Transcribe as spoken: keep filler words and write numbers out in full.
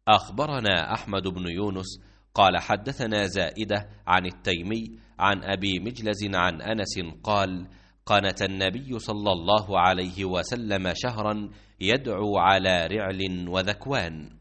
أخبرنا أحمد بن يونس قال حدثنا زائدة عن التيمي عن أبي مجلز عن أنس قال قنت النبي صلى الله عليه وسلم شهرا يدعو على رعل وذكوان.